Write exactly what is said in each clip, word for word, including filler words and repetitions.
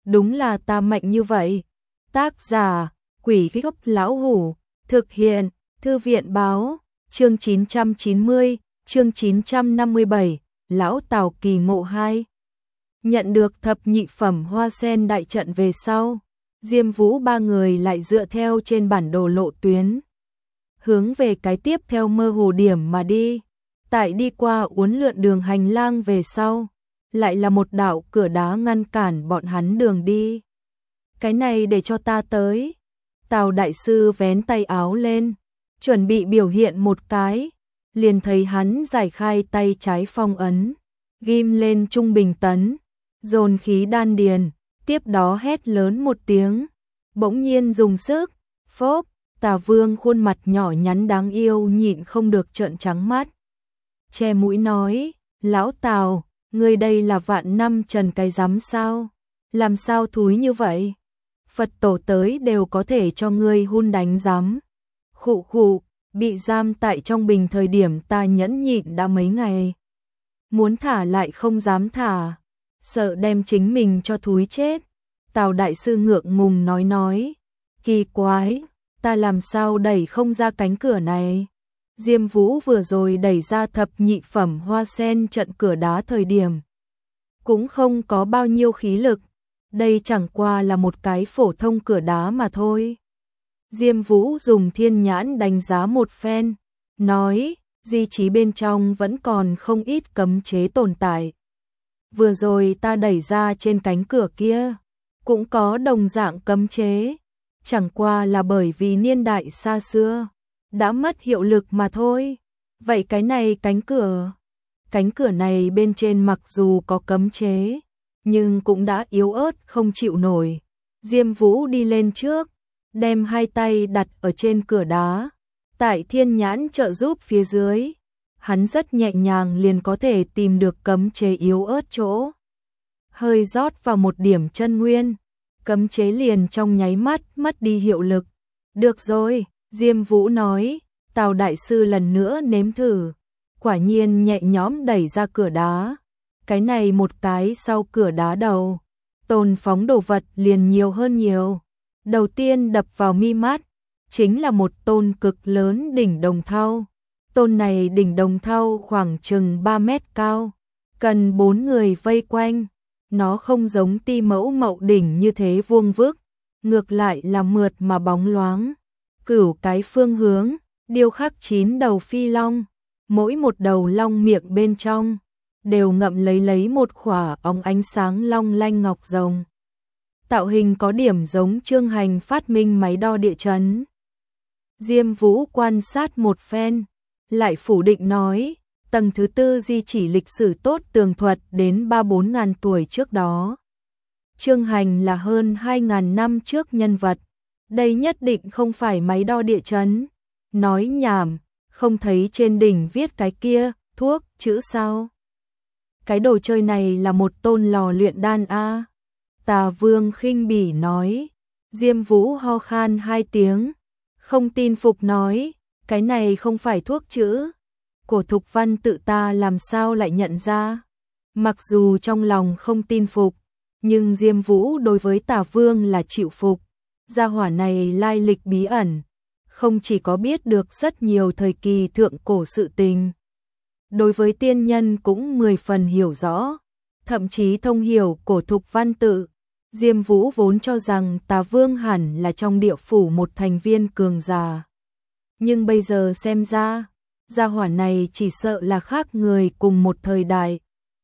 đúng là ta mạnh như vậy. Tác giả, Quỷ Gốc Lão Hủ, thực hiện, Thư viện Báo, chương chín trăm chín mươi, chương chín trăm năm mươi bảy, Lão Tào kỳ ngộ hai. Nhận được thập nhị phẩm hoa sen đại trận về sau, Diêm Vũ ba người lại dựa theo trên bản đồ lộ tuyến, hướng về cái tiếp theo mơ hồ điểm mà đi. Tại đi qua uốn lượn đường hành lang về sau, lại là một đạo cửa đá ngăn cản bọn hắn đường đi. Cái này để cho ta tới. Tào đại sư vén tay áo lên, chuẩn bị biểu hiện một cái, liền thấy hắn giải khai tay trái phong ấn, ghim lên trung bình tấn, dồn khí đan điền, tiếp đó hét lớn một tiếng, bỗng nhiên dùng sức, phốp, Tà Vương khuôn mặt nhỏ nhắn đáng yêu nhịn không được trợn trắng mắt. Che mũi nói, lão Tào, ngươi đây là vạn năm trần cái rắm sao? Làm sao thúi như vậy? Phật tổ tới đều có thể cho ngươi hun đánh rắm. Khụ khụ, bị giam tại trong bình thời điểm ta nhẫn nhịn đã mấy ngày. Muốn thả lại không dám thả, sợ đem chính mình cho thúi chết. Tào đại sư ngượng ngùng nói nói, kỳ quái, ta làm sao đẩy không ra cánh cửa này? Diêm Vũ vừa rồi đẩy ra thập nhị phẩm hoa sen trận cửa đá thời điểm, cũng không có bao nhiêu khí lực, đây chẳng qua là một cái phổ thông cửa đá mà thôi. Diêm Vũ dùng thiên nhãn đánh giá một phen, nói, di trí bên trong vẫn còn không ít cấm chế tồn tại. Vừa rồi ta đẩy ra trên cánh cửa kia, cũng có đồng dạng cấm chế, chẳng qua là bởi vì niên đại xa xưa, đã mất hiệu lực mà thôi. Vậy cái này cánh cửa, cánh cửa này bên trên mặc dù có cấm chế, nhưng cũng đã yếu ớt không chịu nổi. Diêm Vũ đi lên trước, đem hai tay đặt ở trên cửa đá, tại thiên nhãn trợ giúp phía dưới, hắn rất nhẹ nhàng liền có thể tìm được cấm chế yếu ớt chỗ. Hơi rót vào một điểm chân nguyên, cấm chế liền trong nháy mắt mất đi hiệu lực. Được rồi, Diêm Vũ nói, Tào đại sư lần nữa nếm thử, quả nhiên nhẹ nhõm đẩy ra cửa đá. Cái này một cái sau cửa đá đầu, tồn phóng đồ vật liền nhiều hơn nhiều. Đầu tiên đập vào mi mắt, chính là một tôn cực lớn đỉnh đồng thau. Tôn này đỉnh đồng thau khoảng chừng ba mét cao, cần bốn người vây quanh. Nó không giống Ti Mẫu Mậu đỉnh như thế vuông vức, ngược lại là mượt mà bóng loáng. Cửu cái phương hướng, điêu khắc chín đầu phi long, mỗi một đầu long miệng bên trong đều ngậm lấy lấy một khỏa óng ánh sáng long lanh ngọc rồng. Tạo hình có điểm giống Trương Hành phát minh máy đo địa chấn. Diêm Vũ quan sát một phen, lại phủ định nói, tầng thứ tư di chỉ lịch sử tốt tường thuật đến ba bốn ngàn tuổi trước đó. Trương Hành là hơn hai ngàn năm trước nhân vật, đây nhất định không phải máy đo địa chấn. Nói nhảm, không thấy trên đỉnh viết cái kia, thuốc, chữ sao? Cái đồ chơi này là một tôn lò luyện đan a. Tà Vương khinh bỉ nói. Diêm Vũ ho khan hai tiếng, không tin phục nói, cái này không phải thuốc chữ. Cổ Thục Văn tự ta làm sao lại nhận ra? Mặc dù trong lòng không tin phục, nhưng Diêm Vũ đối với Tà Vương là chịu phục. Gia hỏa này lai lịch bí ẩn, không chỉ có biết được rất nhiều thời kỳ thượng cổ sự tình, đối với tiên nhân cũng mười phần hiểu rõ, thậm chí thông hiểu cổ thục văn tự. Diêm Vũ vốn cho rằng Tà Vương hẳn là trong địa phủ một thành viên cường giả, nhưng bây giờ xem ra, gia hỏa này chỉ sợ là khác người cùng một thời đại.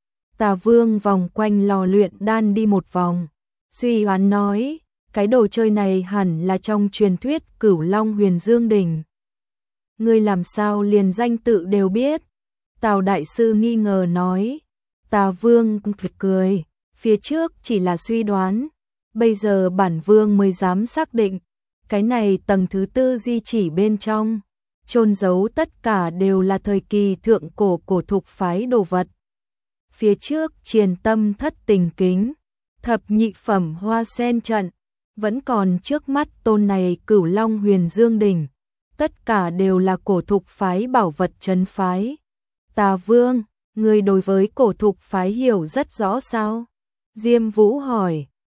Tà Vương vòng quanh lò luyện đan đi một vòng, suy đoán nói, cái đồ chơi này hẳn là trong truyền thuyết Cửu Long Huyền Dương Đỉnh. Ngươi làm sao liền danh tự đều biết? Tào đại sư nghi ngờ nói. Tà Vương cười, phía trước chỉ là suy đoán, bây giờ bản vương mới dám xác định, cái này tầng thứ tư di chỉ bên trong, chôn giấu tất cả đều là thời kỳ thượng cổ cổ thục phái đồ vật. Phía trước Triền Tâm Thất Tình Kính, thập nhị phẩm hoa sen trận, vẫn còn trước mắt tôn này Cửu Long Huyền Dương Đỉnh, tất cả đều là cổ thục phái bảo vật trấn phái. Tà Vương, ngươi đối với cổ thục phái hiểu rất rõ sao? Diêm Vũ hỏi.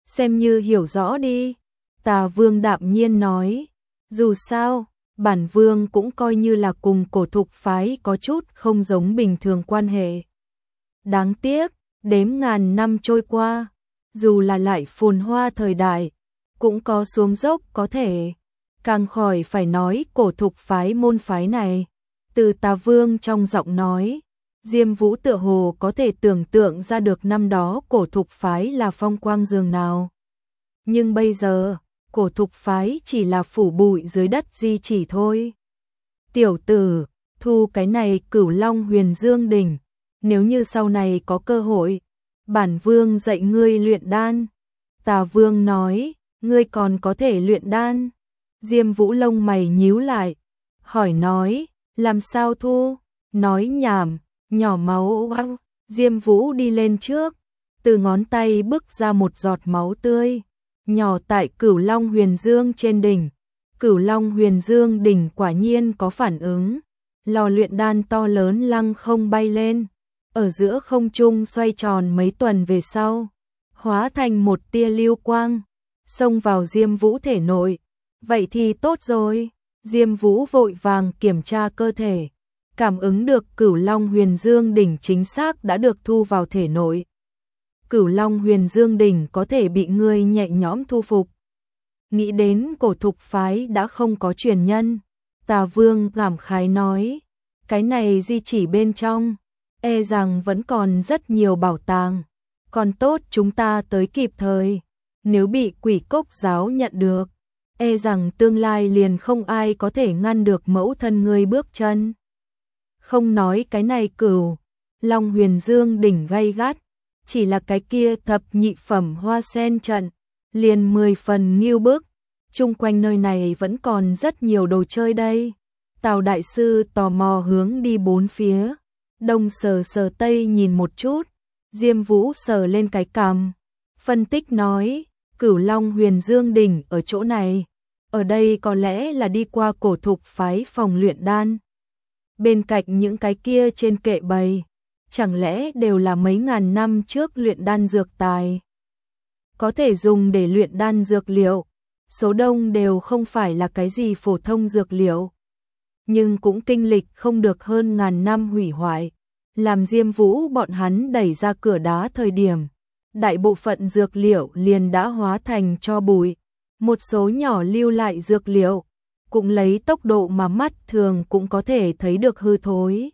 xem như hiểu rõ đi. Tà Vương đạm nhiên nói, dù sao, bản Vương cũng coi như là cùng cổ thục phái có chút không giống bình thường quan hệ. Đáng tiếc, đếm ngàn năm trôi qua, dù là lại phồn hoa thời đại, cũng có xuống dốc có thể. Càng khỏi phải nói cổ thục phái môn phái này. Từ Tà Vương trong giọng nói, Diêm Vũ tựa hồ có thể tưởng tượng ra được năm đó cổ thục phái là phong quang dường nào. Nhưng bây giờ, cổ thục phái chỉ là phủ bụi dưới đất di chỉ thôi. Tiểu tử, thu cái này Cửu Long Huyền Dương đỉnh, nếu như sau này có cơ hội, bản Vương dạy ngươi luyện đan. Tà Vương nói, ngươi còn có thể luyện đan. Diêm Vũ lông mày nhíu lại, hỏi nói, làm sao thu? Nói nhảm, nhỏ máu. Diêm Vũ đi lên trước, từ ngón tay bức ra một giọt máu tươi, nhỏ tại Cửu Long Huyền Dương trên đỉnh. Cửu Long Huyền Dương đỉnh quả nhiên có phản ứng, lò luyện đan to lớn lăng không bay lên, ở giữa không trung xoay tròn mấy tuần về sau, hóa thành một tia lưu quang, xông vào Diêm Vũ thể nội. Vậy thì tốt rồi. Diêm Vũ vội vàng kiểm tra cơ thể, cảm ứng được Cửu Long Huyền Dương đỉnh chính xác đã được thu vào thể nội. Cửu Long Huyền Dương đỉnh có thể bị ngươi nhẹ nhõm thu phục. Nghĩ đến cổ thục phái đã không có truyền nhân, Tà Vương cảm khái nói, cái này di chỉ bên trong, e rằng vẫn còn rất nhiều bảo tàng, còn tốt chúng ta tới kịp thời, nếu bị Quỷ Cốc giáo nhận được, e rằng tương lai liền không ai có thể ngăn được mẫu thân ngươi bước chân. Không nói cái này Cửu Long Huyền Dương đỉnh gay gắt, chỉ là cái kia thập nhị phẩm hoa sen trận, liền mười phần nghiêu bức, chung quanh nơi này vẫn còn rất nhiều đồ chơi đây. Tào đại sư tò mò hướng đi bốn phía, đông sờ sờ tây nhìn một chút, Diêm Vũ sờ lên cái cằm, phân tích nói, Cửu Long Huyền Dương đỉnh ở chỗ này, ở đây có lẽ là đi qua cổ thục phái phòng luyện đan. Bên cạnh những cái kia trên kệ bày, chẳng lẽ đều là mấy ngàn năm trước luyện đan dược tài, có thể dùng để luyện đan dược liệu, số đông đều không phải là cái gì phổ thông dược liệu, nhưng cũng kinh lịch không được hơn ngàn năm hủy hoại, làm Diêm Vũ bọn hắn đẩy ra cửa đá thời điểm, đại bộ phận dược liệu liền đã hóa thành tro bụi, một số nhỏ lưu lại dược liệu, cũng lấy tốc độ mà mắt thường cũng có thể thấy được hư thối.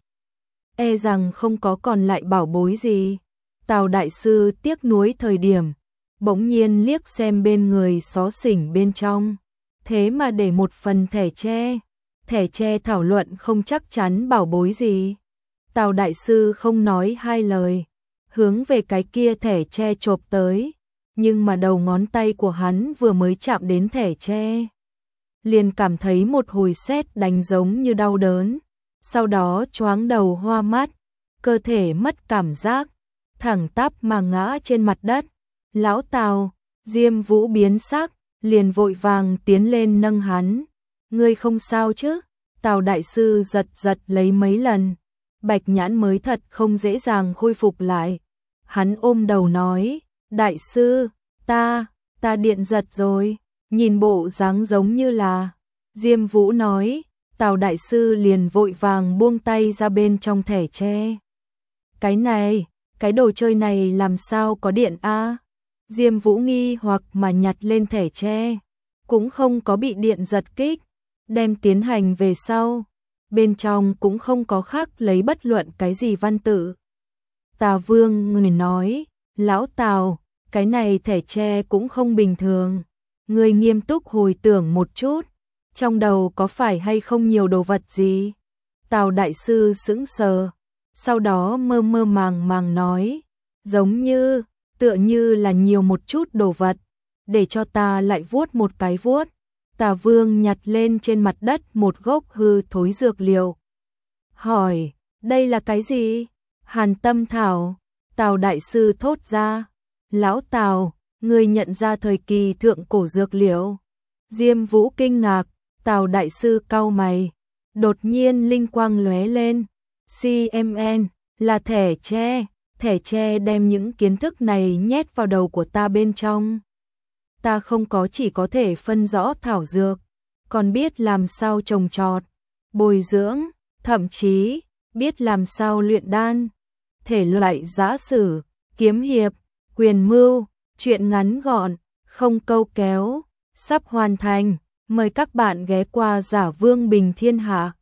E rằng không có còn lại bảo bối gì. Tào đại sư tiếc nuối thời điểm, bỗng nhiên liếc xem bên người xó xỉnh bên trong, thế mà để một phần thẻ tre, thẻ tre thảo luận không chắc chắn bảo bối gì. Tào đại sư không nói hai lời, hướng về cái kia thẻ tre chộp tới, nhưng mà đầu ngón tay của hắn vừa mới chạm đến thẻ tre, liền cảm thấy một hồi sét đánh giống như đau đớn, sau đó choáng đầu hoa mắt, cơ thể mất cảm giác, thẳng tắp mà ngã trên mặt đất. Lão Tào, Diêm Vũ biến sắc, liền vội vàng tiến lên nâng hắn. Ngươi không sao chứ? Tào đại sư giật giật lấy mấy lần, Bạch Nhãn mới thật không dễ dàng khôi phục lại. Hắn ôm đầu nói, đại sư, ta, ta điện giật rồi, nhìn bộ dáng giống như là. Diêm Vũ nói, Tào đại sư liền vội vàng buông tay ra bên trong thẻ tre. Cái này, cái đồ chơi này làm sao có điện a? Diêm Vũ nghi hoặc mà nhặt lên thẻ tre, cũng không có bị điện giật kích, đem tiến hành về sau, bên trong cũng không có khắc lấy bất luận cái gì văn tự. Tà Vương người nói, lão Tào, cái này thẻ tre cũng không bình thường, người nghiêm túc hồi tưởng một chút, trong đầu có phải hay không nhiều đồ vật gì? Tào đại sư sững sờ, sau đó mơ mơ màng màng nói, giống như, tựa như là nhiều một chút đồ vật, để cho ta lại vuốt một cái vuốt. Tà Vương nhặt lên trên mặt đất một gốc hư thối dược liệu. Hỏi, đây là cái gì? Hàn tâm thảo. Tào đại sư thốt ra. Lão Tào, người nhận ra thời kỳ thượng cổ dược liệu. Diêm Vũ kinh ngạc, Tào đại sư cau mày. Đột nhiên linh quang lóe lên. xê em en, là thẻ tre. Thẻ tre đem những kiến thức này nhét vào đầu của ta bên trong. ta không có chỉ có thể phân rõ thảo dược, còn biết làm sao trồng trọt, bồi dưỡng, thậm chí biết làm sao luyện đan. Thể loại giã sử, kiếm hiệp, quyền mưu, truyện ngắn gọn, không câu kéo, sắp hoàn thành. Mời các bạn ghé qua Giả Vương Bình Thiên Hạ.